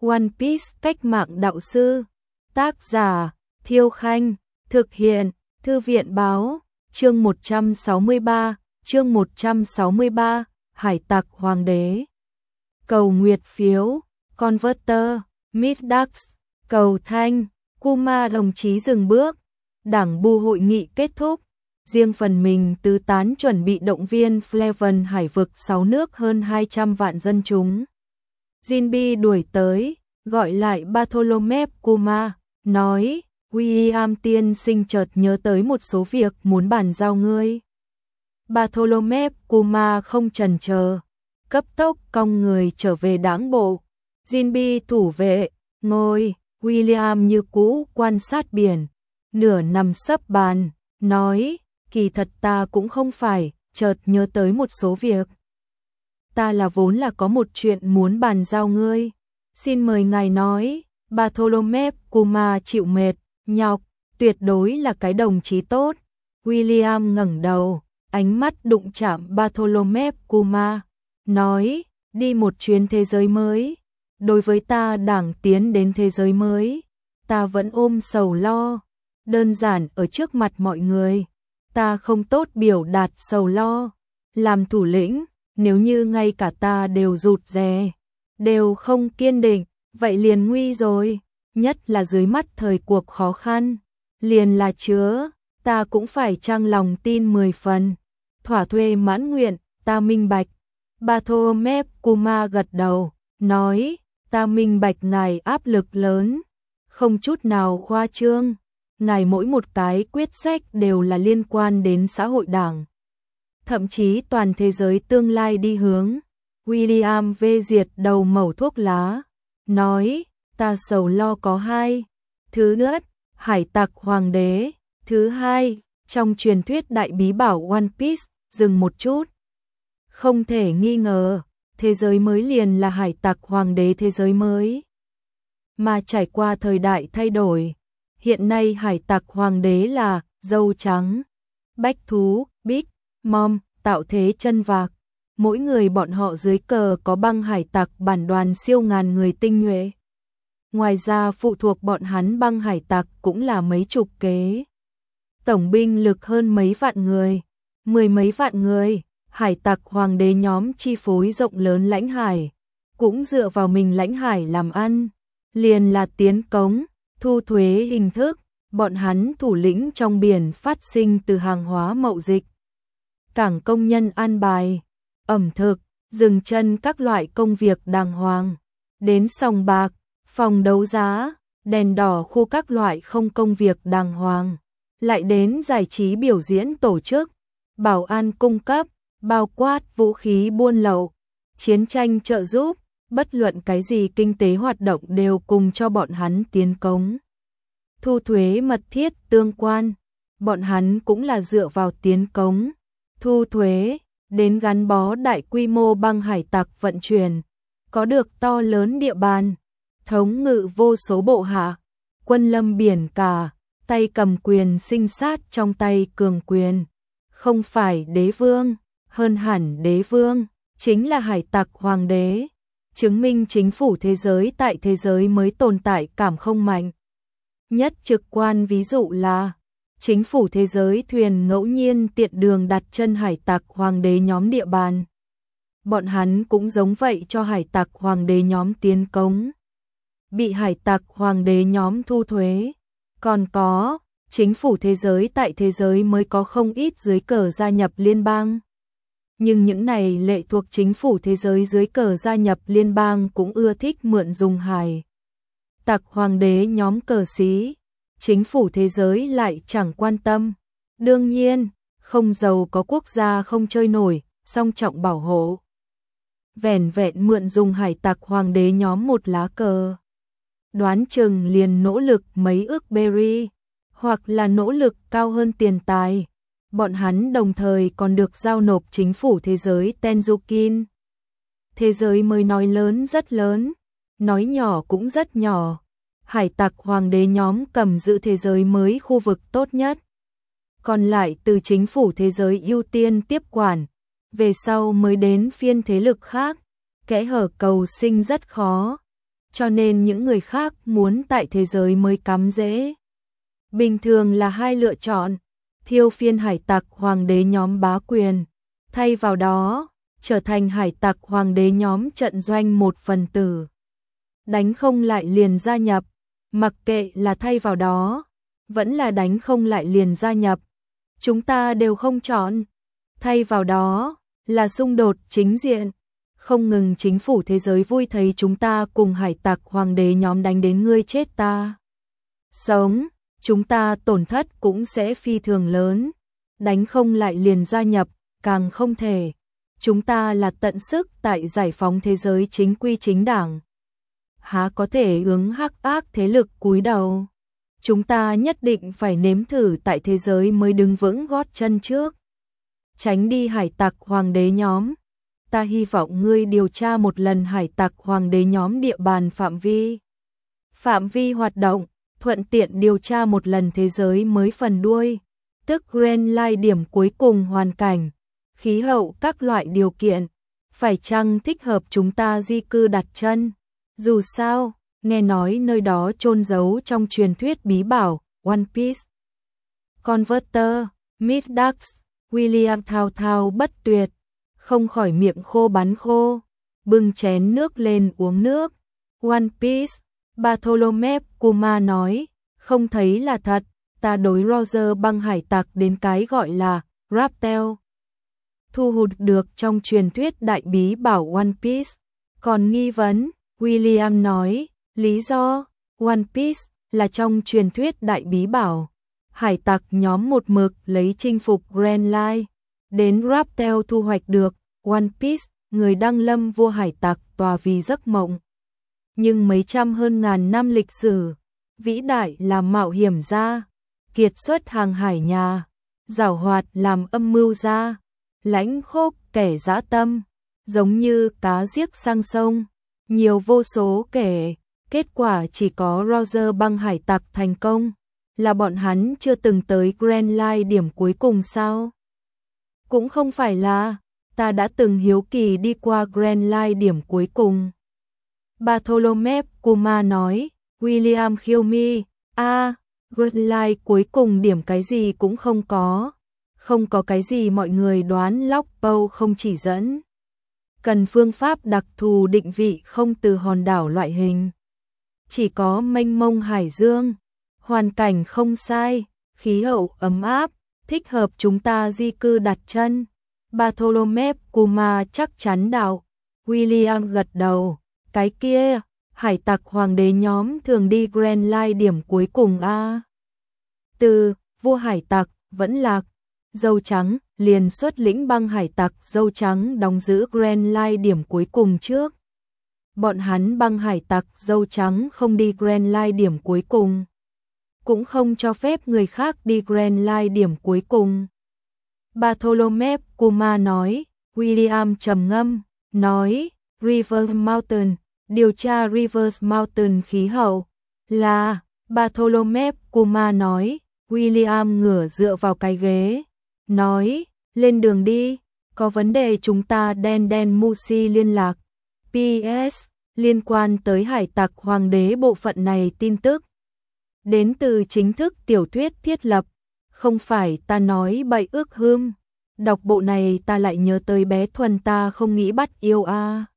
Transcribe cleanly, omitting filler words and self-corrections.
One Piece cách mạng đạo sư. Tác giả Thiêu Khanh. Thực hiện Thư viện Báo. Chương 163. Hải tặc hoàng đế. Cầu nguyệt phiếu. Converter. Middax. Cầu thanh. Kuma đồng chí dừng bước. Đảng bu hội nghị kết thúc. Riêng phần mình tứ tán chuẩn bị động viên Flaven hải vực 6 nước hơn 200 vạn dân chúng. Jinbe đuổi tới, gọi lại Bartholomew Kuma, nói, William tiên sinh chợt nhớ tới một số việc muốn bàn giao ngươi. Bartholomew Kuma không chần chờ, cấp tốc cong người trở về đảng bộ. Jinbe thủ vệ, ngồi, William như cũ quan sát biển, nửa nằm sấp bàn, nói, kỳ thật ta cũng không phải, chợt nhớ tới một số việc. Ta là vốn là có một chuyện muốn bàn giao ngươi. Xin mời ngài nói. Bartholomew Kuma chịu mệt, nhọc, tuyệt đối là cái đồng chí tốt. William ngẩng đầu, ánh mắt đụng chạm Bartholomew Kuma, nói, đi một chuyến thế giới mới. Đối với ta đảng tiến đến thế giới mới, ta vẫn ôm sầu lo. Đơn giản ở trước mặt mọi người, ta không tốt biểu đạt sầu lo. Làm thủ lĩnh, nếu như ngay cả ta đều rụt rè, đều không kiên định, vậy liền nguy rồi, nhất là dưới mắt thời cuộc khó khăn, liền là chứa, ta cũng phải trang lòng tin 10 phần, thỏa thuê mãn nguyện, ta minh bạch. Bartholomew Kuma gật đầu, nói, ta minh bạch ngài áp lực lớn, không chút nào khoa trương, ngài mỗi một cái quyết sách đều là liên quan đến xã hội đảng. Thậm chí toàn thế giới tương lai đi hướng. William vê diệt đầu mẩu thuốc lá, nói, ta sầu lo có hai. Thứ nhất, hải tặc hoàng đế. Thứ hai, trong truyền thuyết đại bí bảo One Piece, dừng một chút. Không thể nghi ngờ, thế giới mới liền là hải tặc hoàng đế thế giới mới. Mà trải qua thời đại thay đổi, hiện nay hải tặc hoàng đế là dâu trắng, bách thú, Big Mom, tạo thế chân vạc. Mỗi người bọn họ dưới cờ có băng hải tặc bản đoàn siêu ngàn người tinh nhuệ. Ngoài ra phụ thuộc bọn hắn băng hải tặc cũng là mấy chục kế. Tổng binh lực hơn mấy vạn người, 10 mấy vạn người, hải tặc hoàng đế nhóm chi phối rộng lớn lãnh hải, cũng dựa vào mình lãnh hải làm ăn, liền là tiến cống, thu thuế hình thức, bọn hắn thủ lĩnh trong biển phát sinh từ hàng hóa mậu dịch. Cảng công nhân an bài, ẩm thực, dừng chân các loại công việc đàng hoàng, đến sòng bạc, phòng đấu giá, đèn đỏ khu các loại không công việc đàng hoàng, lại đến giải trí biểu diễn tổ chức, bảo an cung cấp, bao quát vũ khí buôn lậu, chiến tranh trợ giúp, bất luận cái gì kinh tế hoạt động đều cùng cho bọn hắn tiến cống. Thu thuế mật thiết tương quan, bọn hắn cũng là dựa vào tiến cống, thu thuế, đến gắn bó đại quy mô băng hải tặc vận chuyển, có được to lớn địa bàn, thống ngự vô số bộ hạ, quân lâm biển cả, tay cầm quyền sinh sát trong tay cường quyền, không phải đế vương, hơn hẳn đế vương, chính là hải tặc hoàng đế, chứng minh chính phủ thế giới tại thế giới mới tồn tại cảm không mạnh. Nhất trực quan ví dụ là chính phủ thế giới thuyền ngẫu nhiên tiện đường đặt chân hải tặc hoàng đế nhóm địa bàn. Bọn hắn cũng giống vậy cho hải tặc hoàng đế nhóm tiến cống. Bị hải tặc hoàng đế nhóm thu thuế. Còn có, chính phủ thế giới tại thế giới mới có không ít dưới cờ gia nhập liên bang. Nhưng những này lệ thuộc chính phủ thế giới dưới cờ gia nhập liên bang cũng ưa thích mượn dùng hải tặc hoàng đế nhóm cờ xí. Chính phủ thế giới lại chẳng quan tâm. Đương nhiên, không giàu có quốc gia không chơi nổi, song trọng bảo hộ. Vẻn vẹn mượn dùng hải tặc hoàng đế nhóm một lá cờ. Đoán chừng liền nỗ lực mấy ức berry, hoặc là nỗ lực cao hơn tiền tài. Bọn hắn đồng thời còn được giao nộp chính phủ thế giới Tenzukin. Thế giới mới nói lớn rất lớn, nói nhỏ cũng rất nhỏ. Hải tặc hoàng đế nhóm cầm giữ thế giới mới khu vực tốt nhất. Còn lại từ chính phủ thế giới ưu tiên tiếp quản, về sau mới đến phiên thế lực khác, kẽ hở cầu sinh rất khó. cho nên những người khác muốn tại thế giới mới cắm rễ. Bình thường là hai lựa chọn, thiêu phiên hải tặc hoàng đế nhóm bá quyền, thay vào đó, trở thành hải tặc hoàng đế nhóm trận doanh một phần tử. Đánh không lại liền gia nhập, mặc kệ là thay vào đó, vẫn là đánh không lại liền gia nhập. Chúng ta đều không chọn, thay vào đó, là xung đột chính diện. Không ngừng chính phủ thế giới vui thấy chúng ta cùng hải tặc hoàng đế nhóm đánh đến ngươi chết ta sống, chúng ta tổn thất cũng sẽ phi thường lớn. Đánh không lại liền gia nhập, càng không thể. Chúng ta là tận sức tại giải phóng thế giới chính quy chính đảng. Há có thể ứng hắc ác thế lực cúi đầu. Chúng ta nhất định phải nếm thử tại thế giới mới đứng vững gót chân trước. Tránh đi hải tặc hoàng đế nhóm. Ta hy vọng ngươi điều tra một lần hải tặc hoàng đế nhóm địa bàn phạm vi hoạt động, thuận tiện điều tra một lần thế giới mới phần đuôi, tức Grand Line điểm cuối cùng hoàn cảnh, khí hậu các loại điều kiện, phải chăng thích hợp chúng ta di cư đặt chân. Dù sao, nghe nói nơi đó chôn giấu trong truyền thuyết bí bảo One Piece. Converter, Midax, William thao thao bất tuyệt, không khỏi miệng khô bắn khô, bưng chén nước lên uống nước. One Piece, Bartholomew Kuma nói, không thấy là thật, ta đối Roger băng hải tặc đến cái gọi là Raptel. Thu hút được trong truyền thuyết đại bí bảo One Piece. Còn nghi vấn, William nói, lý do, One Piece là trong truyền thuyết đại bí bảo. Hải tặc nhóm một mực lấy chinh phục Grand Line, đến Raptel thu hoạch được One Piece, người đăng lâm vua hải tặc tòa vì giấc mộng. Nhưng mấy trăm hơn ngàn năm lịch sử, vĩ đại làm mạo hiểm gia, kiệt xuất hàng hải nhà, giảo hoạt làm âm mưu gia, lãnh khốc kẻ dã tâm, giống như cá giết sang sông, nhiều vô số kể, kết quả chỉ có Roger băng hải tặc thành công, là bọn hắn chưa từng tới Grand Line điểm cuối cùng sao? Cũng không phải là, ta đã từng hiếu kỳ đi qua Grand Line điểm cuối cùng. Bartholomew Kuma nói, William khiêu mi, Grand Line cuối cùng điểm cái gì cũng không có cái gì mọi người đoán Lockpow không chỉ dẫn. Cần phương pháp đặc thù định vị không từ hòn đảo loại hình. Chỉ có mênh mông hải dương, hoàn cảnh không sai, khí hậu ấm áp, thích hợp chúng ta di cư đặt chân. Bartholomew Kuma chắc chắn đạo. William gật đầu, cái kia, hải tặc hoàng đế nhóm thường đi Grand Line điểm cuối cùng Từ vua hải tặc vẫn lạc, dâu trắng liền xuất lĩnh băng hải tặc dâu trắng đóng giữ Grand Line điểm cuối cùng trước. Bọn hắn băng hải tặc dâu trắng không đi Grand Line điểm cuối cùng, cũng không cho phép người khác đi Grand Line điểm cuối cùng. Bartholomew Kuma nói, William trầm ngâm, nói, River Mountain, điều tra Rivers Mountain khí hậu, là, Bartholomew Kuma nói, William ngửa dựa vào cái ghế, nói, lên đường đi, có vấn đề chúng ta đen Musi liên lạc. PS, liên quan tới hải tặc hoàng đế bộ phận này tin tức. Đến từ chính thức tiểu thuyết thiết lập, không phải ta nói bậy ước hương. Đọc bộ này ta lại nhớ tới bé Thuần ta không nghĩ bắt yêu